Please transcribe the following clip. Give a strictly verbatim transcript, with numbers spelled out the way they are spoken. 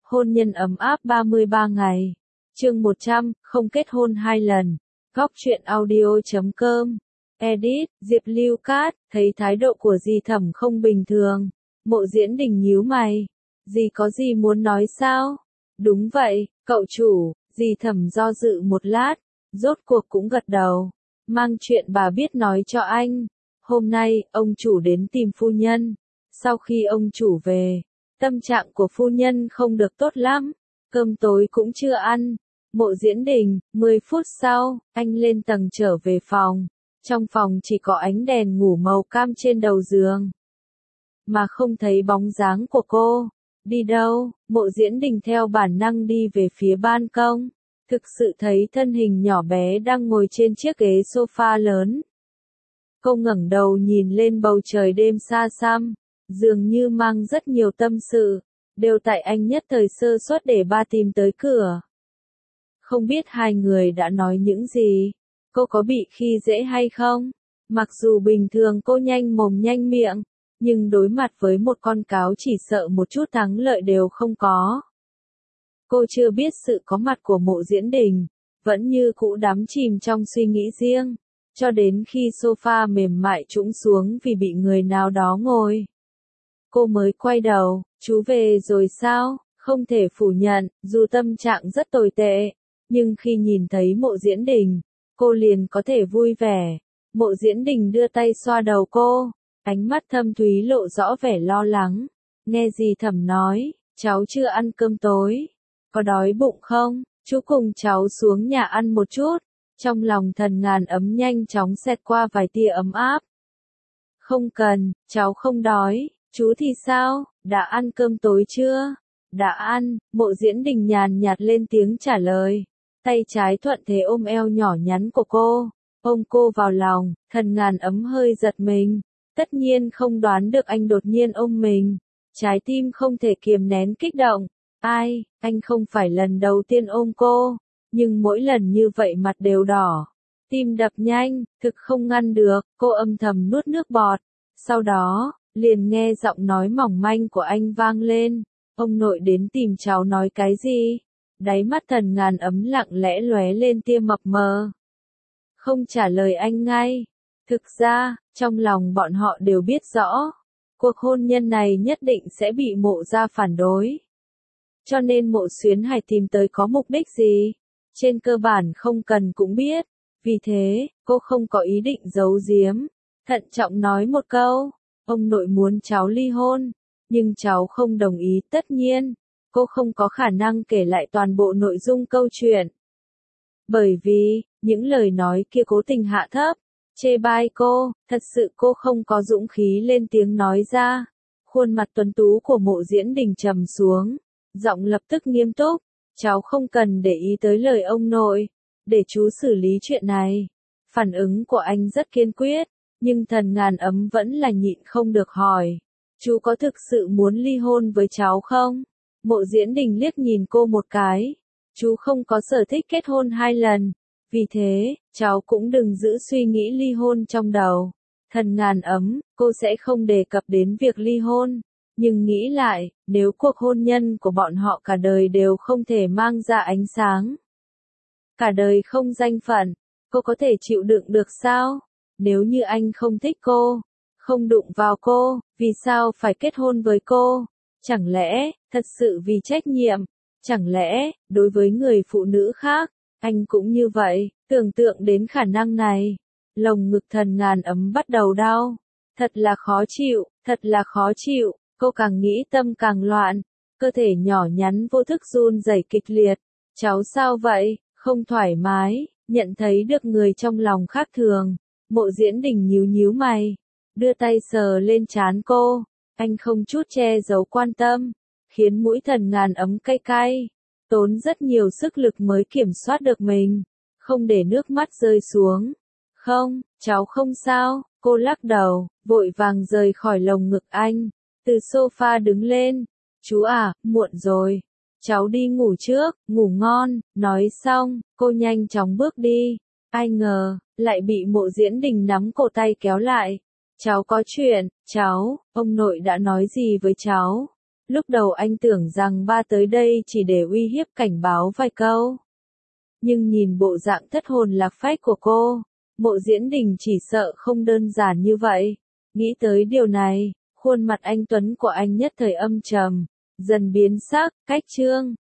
Hôn nhân ấm áp ba mươi ba ngày. Chương một trăm, không kết hôn hai lần. Góc truyện audio chấm com. Edit, Diệp Lưu Cát, thấy thái độ của dì Thẩm không bình thường. Mộ Diễn Đình nhíu mày. Dì có gì muốn nói sao? Đúng vậy, cậu chủ. Dì Thẩm do dự một lát, rốt cuộc cũng gật đầu. Mang chuyện bà biết nói cho anh. Hôm nay, ông chủ đến tìm phu nhân. Sau khi ông chủ về, tâm trạng của phu nhân không được tốt lắm. Cơm tối cũng chưa ăn. Mộ Diễn Đình, mười phút sau, anh lên tầng trở về phòng. Trong phòng chỉ có ánh đèn ngủ màu cam trên đầu giường. Mà không thấy bóng dáng của cô. Đi đâu? Mộ Diễn Đình theo bản năng đi về phía ban công. Thực sự thấy thân hình nhỏ bé đang ngồi trên chiếc ghế sofa lớn. Cô ngẩng đầu nhìn lên bầu trời đêm xa xăm, dường như mang rất nhiều tâm sự, đều tại anh nhất thời sơ suất để ba tìm tới cửa. Không biết hai người đã nói những gì, cô có bị khi dễ hay không? Mặc dù bình thường cô nhanh mồm nhanh miệng, nhưng đối mặt với một con cáo chỉ sợ một chút thắng lợi đều không có. Cô chưa biết sự có mặt của Mộ Diễn Đình, vẫn như cũ đắm chìm trong suy nghĩ riêng, cho đến khi sofa mềm mại trũng xuống vì bị người nào đó ngồi. Cô mới quay đầu, chú về rồi sao? Không thể phủ nhận, dù tâm trạng rất tồi tệ, nhưng khi nhìn thấy Mộ Diễn Đình, cô liền có thể vui vẻ. Mộ Diễn Đình đưa tay xoa đầu cô, ánh mắt thâm thúy lộ rõ vẻ lo lắng. Nghe dì Thẩm nói, cháu chưa ăn cơm tối. Có đói bụng không? Chú cùng cháu xuống nhà ăn một chút. Trong lòng Thần Ngàn Ấm nhanh chóng xẹt qua vài tia ấm áp. Không cần, cháu không đói. Chú thì sao? Đã ăn cơm tối chưa? Đã ăn. Mộ Diễn Đình nhàn nhạt lên tiếng trả lời. Tay trái thuận thế ôm eo nhỏ nhắn của cô, ôm cô vào lòng. Thần Ngàn Ấm hơi giật mình. Tất nhiên không đoán được anh đột nhiên ôm mình. Trái tim không thể kiềm nén kích động. Ai, anh không phải lần đầu tiên ôm cô, nhưng mỗi lần như vậy mặt đều đỏ. Tim đập nhanh, thực không ngăn được, cô âm thầm nuốt nước bọt. Sau đó, liền nghe giọng nói mỏng manh của anh vang lên. Ông nội đến tìm cháu nói cái gì? Đáy mắt Thần Ngàn Ấm lặng lẽ lóe lên tia mập mờ. Không trả lời anh ngay. Thực ra, trong lòng bọn họ đều biết rõ, cuộc hôn nhân này nhất định sẽ bị Mộ gia phản đối. Cho nên Mộ Xuyến Hải tìm tới có mục đích gì? Trên cơ bản không cần cũng biết. Vì thế, cô không có ý định giấu giếm. Thận trọng nói một câu, ông nội muốn cháu ly hôn, nhưng cháu không đồng ý. Tất nhiên, cô không có khả năng kể lại toàn bộ nội dung câu chuyện. Bởi vì, những lời nói kia cố tình hạ thấp, chê bai cô, thật sự cô không có dũng khí lên tiếng nói ra. Khuôn mặt tuấn tú của Mộ Diễn Đình trầm xuống. Giọng lập tức nghiêm túc, cháu không cần để ý tới lời ông nội, để chú xử lý chuyện này. Phản ứng của anh rất kiên quyết, nhưng Thần Ngàn Ấm vẫn là nhịn không được hỏi. Chú có thực sự muốn ly hôn với cháu không? Mộ Diễn Đình liếc nhìn cô một cái. Chú không có sở thích kết hôn hai lần, vì thế, cháu cũng đừng giữ suy nghĩ ly hôn trong đầu. Thần Ngàn Ấm, cô sẽ không đề cập đến việc ly hôn. Nhưng nghĩ lại, nếu cuộc hôn nhân của bọn họ cả đời đều không thể mang ra ánh sáng, cả đời không danh phận, cô có thể chịu đựng được sao? Nếu như anh không thích cô, không đụng vào cô, vì sao phải kết hôn với cô? Chẳng lẽ, thật sự vì trách nhiệm? Chẳng lẽ, đối với người phụ nữ khác, anh cũng như vậy? Tưởng tượng đến khả năng này, lồng ngực Thần Ngàn Ấm bắt đầu đau. Thật là khó chịu, thật là khó chịu. Cô càng nghĩ tâm càng loạn, cơ thể nhỏ nhắn vô thức run rẩy kịch liệt. Cháu sao vậy? Không thoải mái, nhận thấy được người trong lòng khác thường. Mộ Diễn Đình nhíu nhíu mày, đưa tay sờ lên trán cô. Anh không chút che giấu quan tâm, khiến mũi Thần Ngàn Ấm cay cay. Tốn rất nhiều sức lực mới kiểm soát được mình, không để nước mắt rơi xuống. Không, cháu không sao, cô lắc đầu, vội vàng rời khỏi lồng ngực anh. Từ sofa đứng lên. Chú à, muộn rồi. Cháu đi ngủ trước, ngủ ngon. Nói xong, cô nhanh chóng bước đi. Ai ngờ, lại bị Mộ Diễn Đình nắm cổ tay kéo lại. Cháu có chuyện, cháu, ông nội đã nói gì với cháu? Lúc đầu anh tưởng rằng ba tới đây chỉ để uy hiếp cảnh báo vài câu. Nhưng nhìn bộ dạng thất hồn lạc phách của cô, Mộ Diễn Đình chỉ sợ không đơn giản như vậy. Nghĩ tới điều này, khuôn mặt anh tuấn của anh nhất thời âm trầm, dần biến sắc, cách Trương